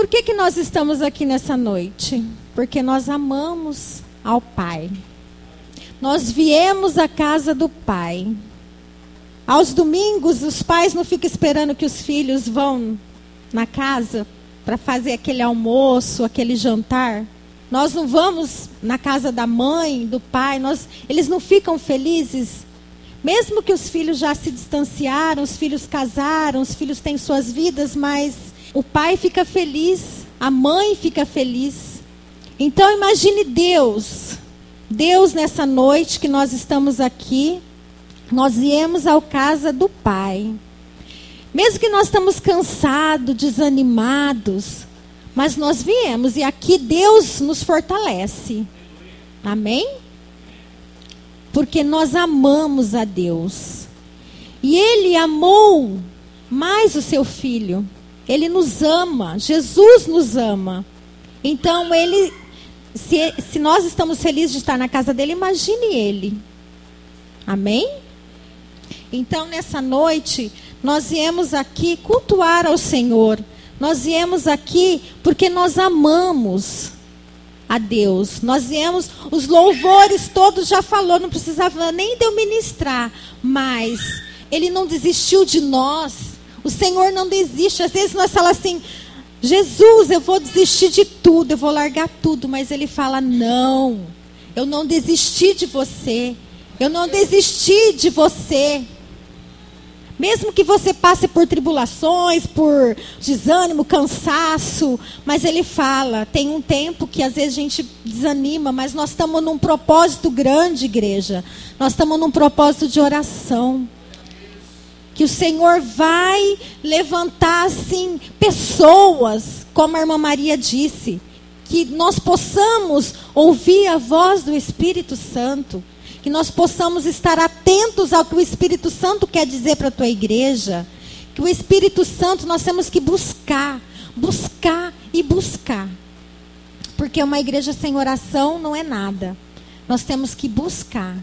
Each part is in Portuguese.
Por que nós estamos aqui nessa noite? Porque nós amamos ao Pai. Nós viemos à casa do Pai. Aos domingos, os pais não ficam esperando que os filhos vão na casa para fazer aquele almoço, aquele jantar. Nós não vamos na casa da mãe, do pai. Eles não ficam felizes. Mesmo que os filhos já se distanciaram, os filhos casaram, os filhos têm suas vidas, mas o pai fica feliz, a mãe fica feliz. Então imagine Deus nessa noite que nós estamos aqui, nós viemos à casa do Pai. Mesmo que nós estamos cansados, desanimados, mas nós viemos e aqui Deus nos fortalece. Amém? Porque nós amamos a Deus. E Ele amou mais o seu Filho. Ele nos ama, Jesus nos ama. Então se nós estamos felizes de estar na casa dele, imagine Ele. Amém? Então nessa noite, nós viemos aqui cultuar ao Senhor. Nós viemos aqui porque nós amamos a Deus. Nós viemos, os louvores todos já falou, não precisava nem de eu ministrar. Mas Ele não desistiu de nós. O Senhor não desiste. Às vezes nós falamos assim, Jesus, eu vou desistir de tudo, eu vou largar tudo. Mas Ele fala, não, eu não desisti de você. Eu não desisti de você. Mesmo que você passe por tribulações, por desânimo, cansaço. Mas Ele fala, tem um tempo que às vezes a gente desanima, mas nós estamos num propósito grande, igreja. Nós estamos num propósito de oração. Que o Senhor vai levantar, assim, pessoas, como a irmã Maria disse, que nós possamos ouvir a voz do Espírito Santo, que nós possamos estar atentos ao que o Espírito Santo quer dizer para a tua igreja, que o Espírito Santo nós temos que buscar e buscar, porque uma igreja sem oração não é nada. Nós temos que buscar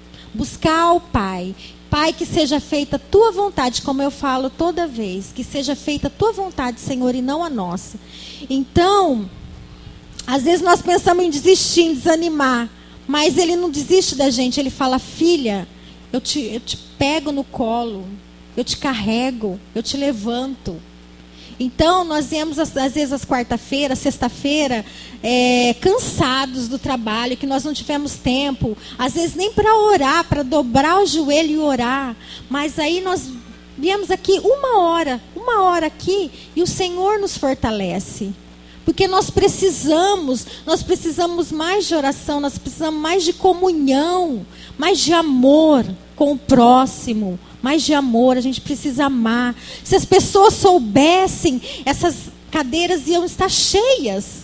ao Pai. Pai, que seja feita a tua vontade, como eu falo toda vez, que seja feita a tua vontade, Senhor, e não a nossa. Então, às vezes nós pensamos em desistir, em desanimar, mas Ele não desiste da gente. Ele fala, filha, eu te pego no colo, eu te carrego, eu te levanto. Então, nós viemos às vezes às quarta-feira, sexta-feira, cansados do trabalho, que nós não tivemos tempo, às vezes nem para orar, para dobrar o joelho e orar. Mas aí nós viemos aqui uma hora aqui, e o Senhor nos fortalece. Porque nós precisamos mais de oração, nós precisamos mais de comunhão, mais de amor com o próximo, mais de amor. A gente precisa amar. Se as pessoas soubessem, essas cadeiras iam estar cheias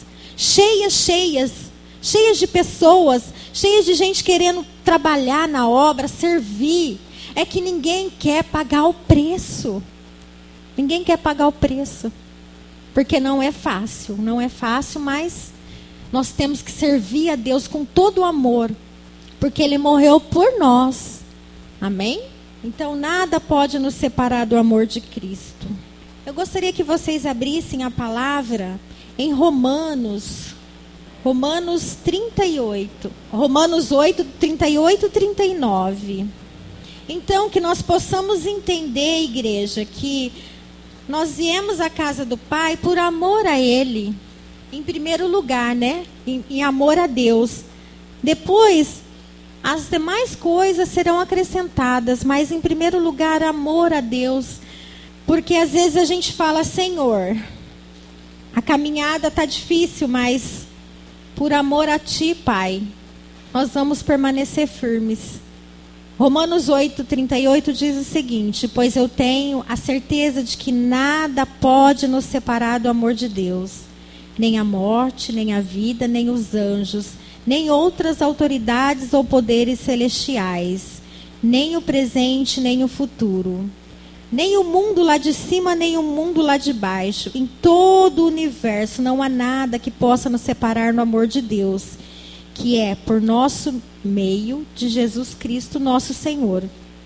de pessoas, cheias de gente querendo trabalhar na obra, servir. É que ninguém quer pagar o preço. Ninguém quer pagar o preço. Porque não é fácil, mas nós temos que servir a Deus com todo o amor, porque Ele morreu por nós. Amém? Então nada pode nos separar do amor de Cristo. Eu gostaria que vocês abrissem a palavra em Romanos 38. Romanos 8, 38 e 39. Então que nós possamos entender, igreja, que nós viemos à casa do Pai por amor a Ele, em primeiro lugar, né? Em amor a Deus. Depois, as demais coisas serão acrescentadas, mas em primeiro lugar, amor a Deus. Porque às vezes a gente fala, Senhor, a caminhada está difícil, mas por amor a Ti, Pai, nós vamos permanecer firmes. Romanos 8, 38 diz o seguinte: pois eu tenho a certeza de que nada pode nos separar do amor de Deus, nem a morte, nem a vida, nem os anjos, nem outras autoridades ou poderes celestiais, nem o presente, nem o futuro, nem o mundo lá de cima, nem o mundo lá de baixo. Em todo o universo não há nada que possa nos separar do amor de Deus, que é por nosso meio de Jesus Cristo, nosso Senhor.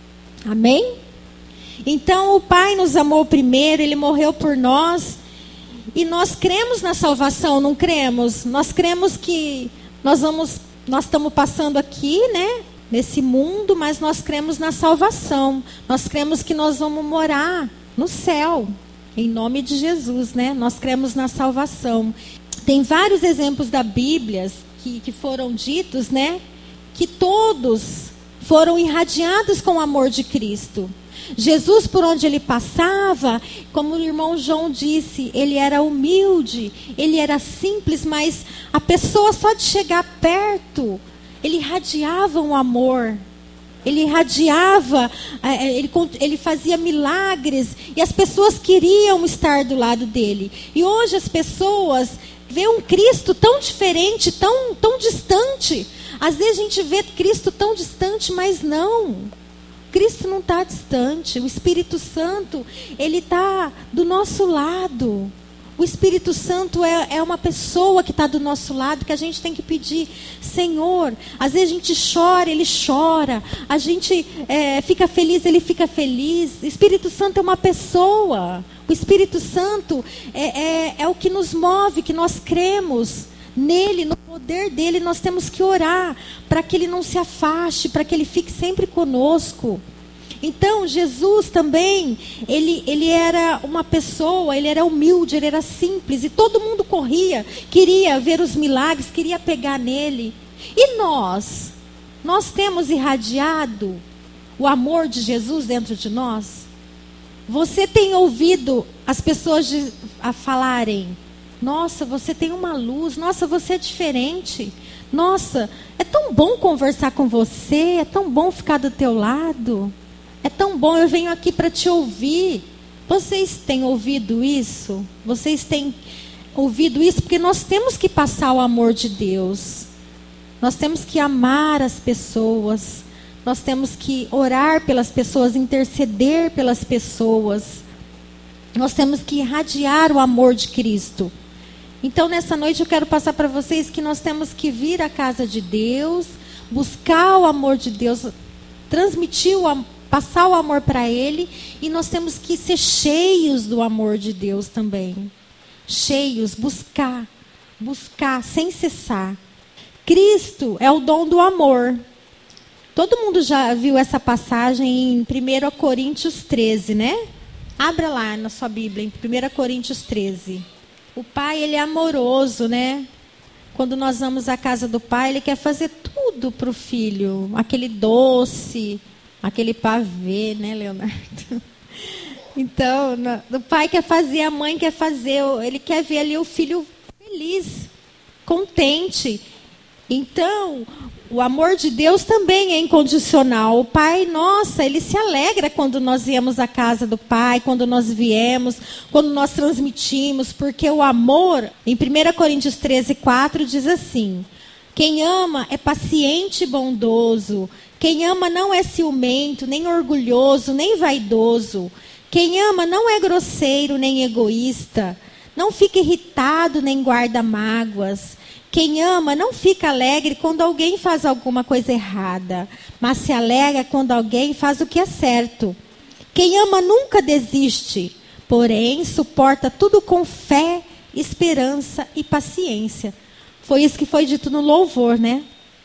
Amém? Então o Pai nos amou primeiro, Ele morreu por nós, E nós cremos na salvação, não cremos? Nós cremos que nós estamos passando aqui, né, nesse mundo, mas nós cremos na salvação. Nós cremos que nós vamos morar no céu, em nome de Jesus, né? Nós cremos na salvação. Tem vários exemplos da Bíblia que foram ditos, né, que todos foram irradiados com o amor de Cristo. Jesus, por onde ele passava, como o irmão João disse, ele era humilde, ele era simples, mas a pessoa só de chegar perto, ele irradiava um amor. Ele irradiava, ele fazia milagres e as pessoas queriam estar do lado dele. E hoje as pessoas veem um Cristo tão diferente, tão distante. Às vezes a gente vê Cristo tão distante, mas não. Cristo não está distante. O Espírito Santo, ele está do nosso lado. O Espírito Santo é uma pessoa que está do nosso lado, que a gente tem que pedir, Senhor. Às vezes a gente chora, ele chora. A gente fica feliz, ele fica feliz. O Espírito Santo é uma pessoa. O Espírito Santo é o que nos move, que nós cremos nele, no poder dele. Nós temos que orar para que ele não se afaste, para que ele fique sempre conosco. Então, Jesus também, ele era uma pessoa, ele era humilde, ele era simples. E todo mundo corria, queria ver os milagres, queria pegar nele. E nós temos irradiado o amor de Jesus dentro de nós? Você tem ouvido as pessoas falarem, nossa, você tem uma luz, nossa, você é diferente. Nossa, é tão bom conversar com você, é tão bom ficar do teu lado. É tão bom, eu venho aqui para te ouvir. Vocês têm ouvido isso? Vocês têm ouvido isso? Porque nós temos que passar o amor de Deus. Nós temos que amar as pessoas. Nós temos que orar pelas pessoas, interceder pelas pessoas. Nós temos que irradiar o amor de Cristo. Então, nessa noite eu quero passar para vocês que nós temos que vir à casa de Deus, buscar o amor de Deus, passar o amor para Ele, e nós temos que ser cheios do amor de Deus também. Cheios, buscar sem cessar. Cristo é o dom do amor. Todo mundo já viu essa passagem em 1 Coríntios 13, né? Abra lá na sua Bíblia, em 1 Coríntios 13. O Pai, ele é amoroso, né? Quando nós vamos à casa do Pai, ele quer fazer tudo para o Filho. Aquele doce, aquele pavê, né, Leonardo? Então, o pai quer fazer, a mãe quer fazer, ele quer ver ali o filho feliz, contente. Então, o amor de Deus também é incondicional. O Pai, nossa, ele se alegra quando nós viemos à casa do Pai, quando nós viemos, quando nós transmitimos, porque o amor, em 1 Coríntios 13, 4, diz assim: quem ama é paciente e bondoso. Quem ama não é ciumento, nem orgulhoso, nem vaidoso. Quem ama não é grosseiro, nem egoísta. Não fica irritado, nem guarda mágoas. Quem ama não fica alegre quando alguém faz alguma coisa errada, mas se alegra quando alguém faz o que é certo. Quem ama nunca desiste, porém suporta tudo com fé, esperança e paciência. Foi isso que foi dito no louvor, né?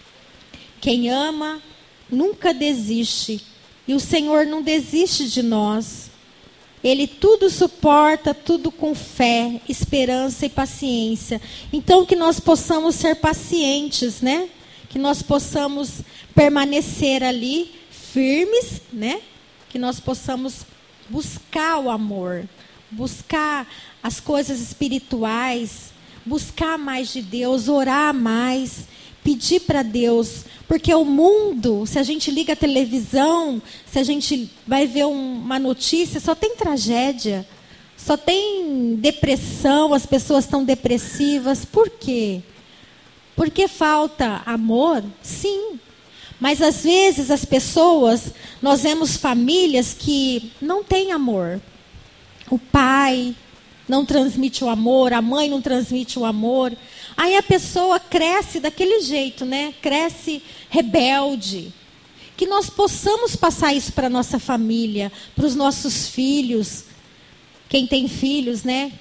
Quem ama nunca desiste. E o Senhor não desiste de nós. Ele tudo suporta, tudo com fé, esperança e paciência. Então, que nós possamos ser pacientes, né? Que nós possamos permanecer ali firmes, né? Que nós possamos buscar o amor, buscar as coisas espirituais, buscar mais de Deus, orar mais, pedir para Deus. Porque o mundo, se a gente liga a televisão, se a gente vai ver uma notícia, só tem tragédia, só tem depressão, as pessoas estão depressivas. Por quê? Porque falta amor? Sim. Mas às vezes as pessoas, nós vemos famílias que não têm amor. O pai não transmite o amor, a mãe não transmite o amor. Aí a pessoa cresce daquele jeito, né? Cresce rebelde. Que nós possamos passar isso para a nossa família, para os nossos filhos. Quem tem filhos, né?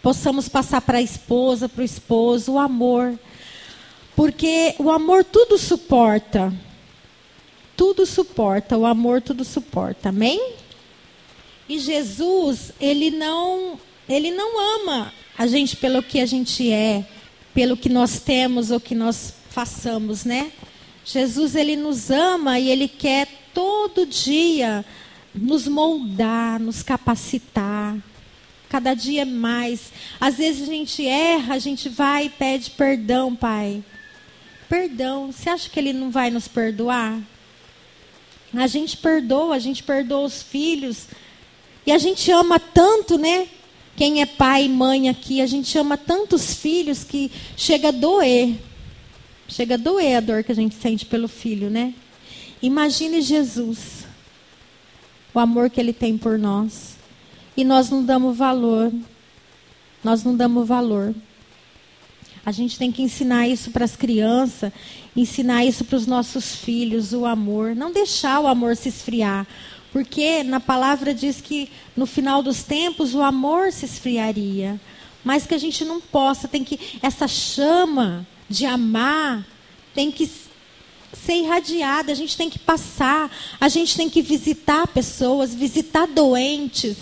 possamos passar para a esposa, para o esposo, o amor. Porque o amor tudo suporta. Tudo suporta, o amor tudo suporta, amém? E Jesus, ele não ama a gente pelo que a gente é, pelo que nós temos ou que nós façamos, né? Jesus, ele nos ama e ele quer todo dia nos moldar, nos capacitar, cada dia mais. Às vezes a gente erra, a gente vai e pede perdão, Pai. Perdão, você acha que ele não vai nos perdoar? A gente perdoa os filhos. E a gente ama tanto, né? Quem é pai e mãe aqui, a gente ama tantos filhos que chega a doer. Chega a doer a dor que a gente sente pelo filho, né? Imagine Jesus. O amor que ele tem por nós. E nós não damos valor. Nós não damos valor. A gente tem que ensinar isso para as crianças, ensinar isso para os nossos filhos, o amor. Não deixar o amor se esfriar. Porque na palavra diz que no final dos tempos o amor se esfriaria. Mas que a gente não possa, essa chama de amar tem que ser irradiada, a gente tem que passar, a gente tem que visitar pessoas, visitar doentes,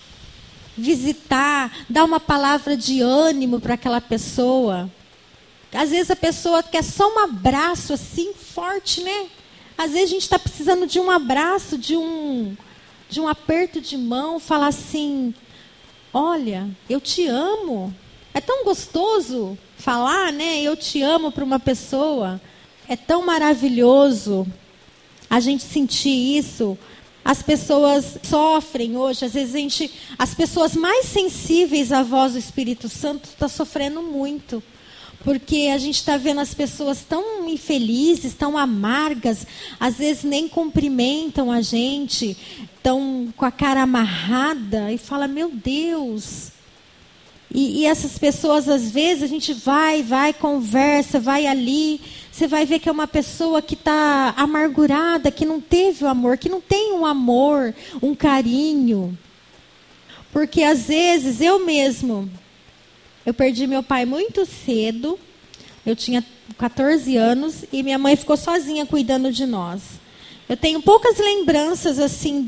dar uma palavra de ânimo para aquela pessoa. Às vezes a pessoa quer só um abraço assim, forte, né? Às vezes a gente está precisando de um abraço, de um aperto de mão, falar assim, olha, eu te amo. É tão gostoso falar, né? Eu te amo para uma pessoa. É tão maravilhoso a gente sentir isso. As pessoas sofrem hoje, às vezes as pessoas mais sensíveis à voz do Espírito Santo estão sofrendo muito. Porque a gente está vendo as pessoas tão infelizes, tão amargas, às vezes nem cumprimentam a gente, estão com a cara amarrada e fala, meu Deus. E essas pessoas, às vezes, a gente vai, conversa, vai ali, você vai ver que é uma pessoa que está amargurada, que não teve o amor, que não tem um amor, um carinho. Porque às vezes eu perdi meu pai muito cedo, eu tinha 14 anos e minha mãe ficou sozinha cuidando de nós. Eu tenho poucas lembranças assim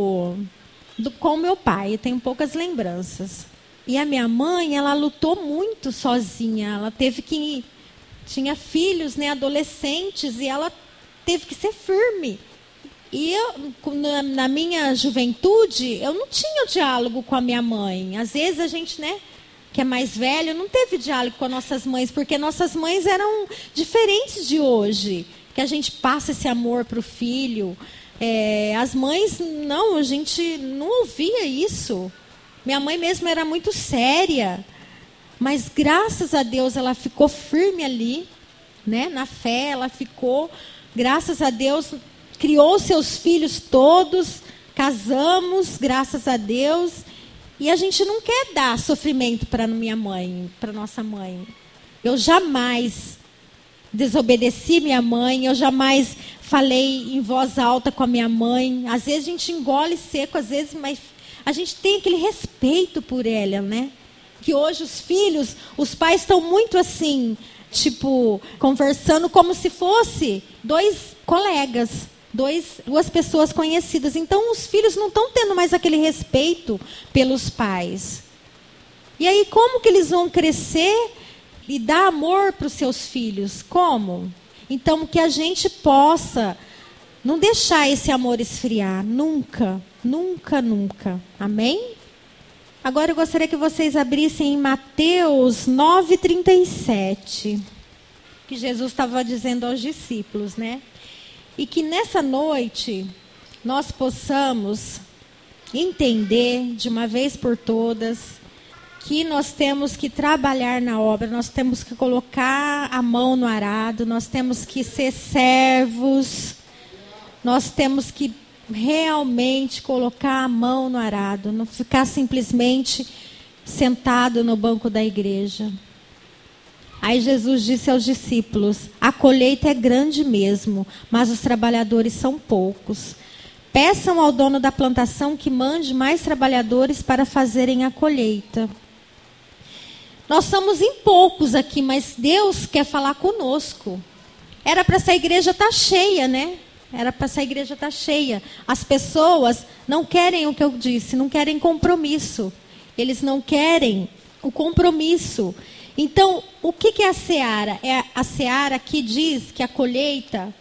com meu pai, eu tenho poucas lembranças. E a minha mãe, ela lutou muito sozinha, ela tinha filhos, né, adolescentes, e ela teve que ser firme. E na minha juventude, eu não tinha diálogo com a minha mãe. Às vezes a gente, né, que é mais velho, não teve diálogo com as nossas mães, porque nossas mães eram diferentes de hoje, que a gente passa esse amor para o filho. As mães, não, a gente não ouvia isso. Minha mãe mesmo era muito séria, mas graças a Deus ela ficou firme ali, né, na fé, ela ficou, graças a Deus, criou seus filhos todos, casamos, graças a Deus. E a gente não quer dar sofrimento para minha mãe, para nossa mãe. Eu jamais desobedeci minha mãe, eu jamais falei em voz alta com a minha mãe. Às vezes a gente engole seco, às vezes, mas a gente tem aquele respeito por ela, né? Que hoje os pais estão muito assim, tipo, conversando como se fosse dois colegas. Duas pessoas conhecidas. Então, os filhos não estão tendo mais aquele respeito pelos pais. E aí, como que eles vão crescer e dar amor para os seus filhos? Como? Então, que a gente possa não deixar esse amor esfriar. Nunca, nunca, nunca. Amém? Agora, eu gostaria que vocês abrissem em Mateus 9:37. Que Jesus estava dizendo aos discípulos, né? E que nessa noite nós possamos entender de uma vez por todas que nós temos que trabalhar na obra, nós temos que colocar a mão no arado, nós temos que ser servos, nós temos que realmente colocar a mão no arado, não ficar simplesmente sentado no banco da igreja. Aí Jesus disse aos discípulos, a colheita é grande mesmo, mas os trabalhadores são poucos. Peçam ao dono da plantação que mande mais trabalhadores para fazerem a colheita. Nós somos em poucos aqui, mas Deus quer falar conosco. Era para essa igreja estar cheia, né? Era para essa igreja estar cheia. As pessoas não querem o que eu disse, não querem compromisso. Eles não querem o compromisso. Então, o que é a seara? É a seara que diz que a colheita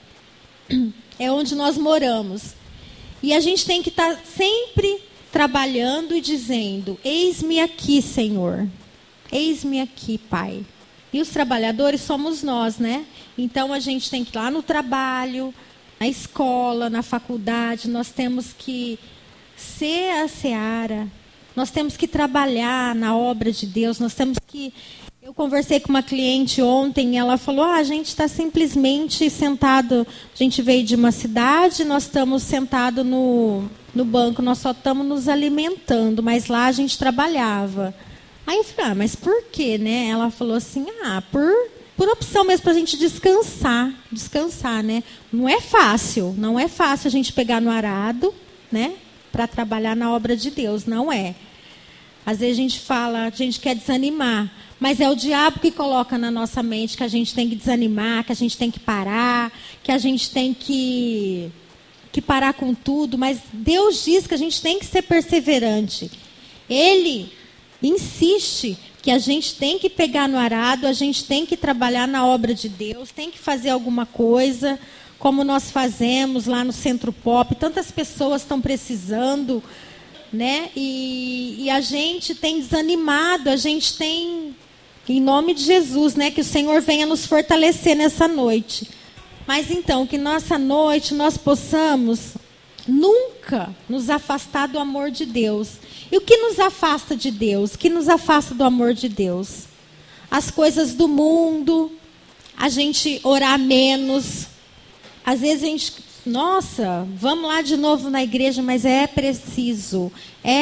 é onde nós moramos. E a gente tem que estar sempre trabalhando e dizendo: eis-me aqui, Senhor. Eis-me aqui, Pai. E os trabalhadores somos nós, né? Então, a gente tem que ir lá no trabalho, na escola, na faculdade. Nós temos que ser a seara. Nós temos que trabalhar na obra de Deus. Nós temos que... Eu conversei com uma cliente ontem e ela falou: a gente está simplesmente sentado, a gente veio de uma cidade, nós estamos sentados no banco, nós só estamos nos alimentando, mas lá a gente trabalhava. Aí eu falei: mas por quê, né? Ela falou assim: por opção mesmo, para a gente descansar, né? Não é fácil a gente pegar no arado, né? Para trabalhar na obra de Deus, não é. Às vezes a gente fala, a gente quer desanimar, mas é o diabo que coloca na nossa mente que a gente tem que desanimar, que a gente tem que parar, que a gente tem que parar com tudo. Mas Deus diz que a gente tem que ser perseverante. Ele insiste que a gente tem que pegar no arado, a gente tem que trabalhar na obra de Deus, tem que fazer alguma coisa, como nós fazemos lá no Centro Pop. Tantas pessoas estão precisando, né? E a gente tem desanimado, a gente tem, em nome de Jesus, né? Que o Senhor venha nos fortalecer nessa noite. Mas então, que nessa noite nós possamos nunca nos afastar do amor de Deus. E o que nos afasta de Deus? O que nos afasta do amor de Deus? As coisas do mundo, a gente orar menos. Às vezes a gente... Nossa, vamos lá de novo na igreja, mas é preciso.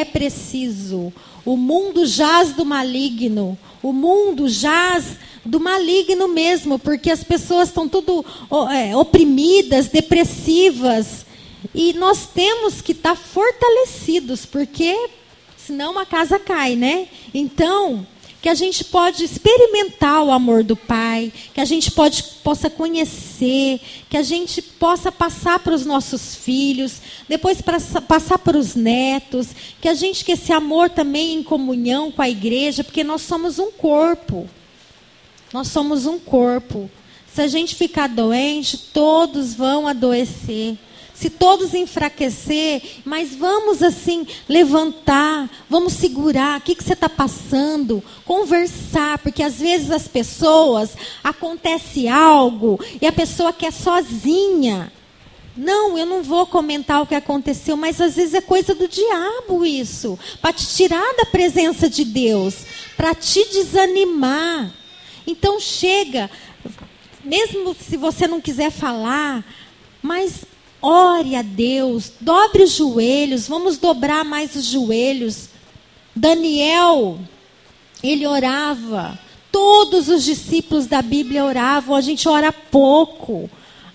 O mundo jaz do maligno. O mundo jaz do maligno mesmo, porque as pessoas estão tudo oprimidas, depressivas. E nós temos que estar fortalecidos, porque senão a casa cai, né? Então, que a gente pode experimentar o amor do Pai, que a gente possa conhecer, que a gente possa passar para os nossos filhos, depois passar para os netos, que esse amor também em comunhão com a igreja, porque nós somos um corpo. Nós somos um corpo. Se a gente ficar doente, todos vão adoecer. Se todos enfraquecer, mas vamos assim levantar, vamos segurar, o que você está passando, conversar, porque às vezes as pessoas, acontece algo e a pessoa quer sozinha. Não, eu não vou comentar o que aconteceu, mas às vezes é coisa do diabo isso, para te tirar da presença de Deus, para te desanimar. Então chega, mesmo se você não quiser falar, mas... ore a Deus, dobre os joelhos, vamos dobrar mais os joelhos. Daniel, ele orava, todos os discípulos da Bíblia oravam. A gente ora pouco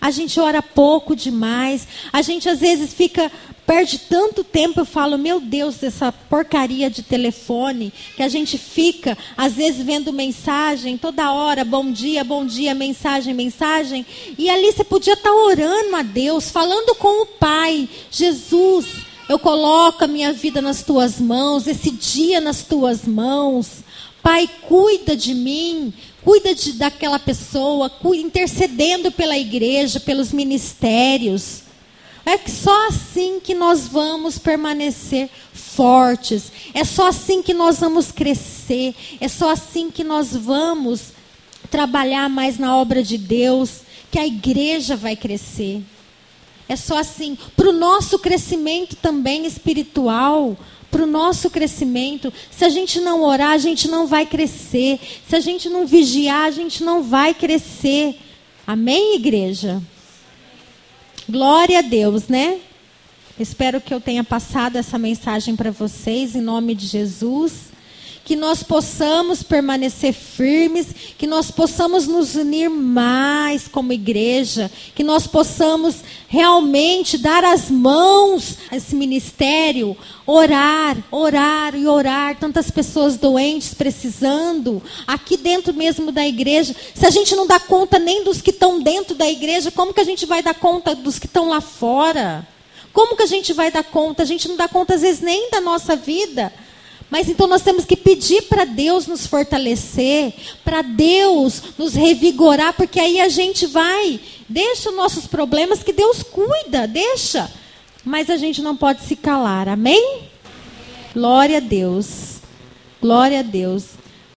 demais. A gente às vezes perde tanto tempo. Eu falo: meu Deus, essa porcaria de telefone, que a gente fica, às vezes, vendo mensagem, toda hora, bom dia, mensagem. E ali você podia estar orando a Deus, falando com o Pai. Jesus, eu coloco a minha vida nas tuas mãos, esse dia nas tuas mãos. Pai, cuida de mim, cuida daquela pessoa, intercedendo pela igreja, pelos ministérios. É que só assim que nós vamos permanecer fortes. É só assim que nós vamos crescer. É só assim que nós vamos trabalhar mais na obra de Deus, que a igreja vai crescer. É só assim, para o nosso crescimento também espiritual, para o nosso crescimento. Se a gente não orar, a gente não vai crescer. Se a gente não vigiar, a gente não vai crescer. Amém, igreja? Glória a Deus, né? Espero que eu tenha passado essa mensagem para vocês, em nome de Jesus. que nós possamos permanecer firmes, que nós possamos nos unir mais como igreja, que nós possamos realmente dar as mãos a esse ministério, orar e orar, tantas pessoas doentes precisando, aqui dentro mesmo da igreja. Se a gente não dá conta nem dos que estão dentro da igreja, como que a gente vai dar conta dos que estão lá fora? Como que a gente vai dar conta? A gente não dá conta às vezes nem da nossa vida. Mas então nós temos que pedir para Deus nos fortalecer, para Deus nos revigorar, porque aí a gente deixa os nossos problemas que Deus cuida, deixa. Mas a gente não pode se calar, amém? Glória a Deus, glória a Deus.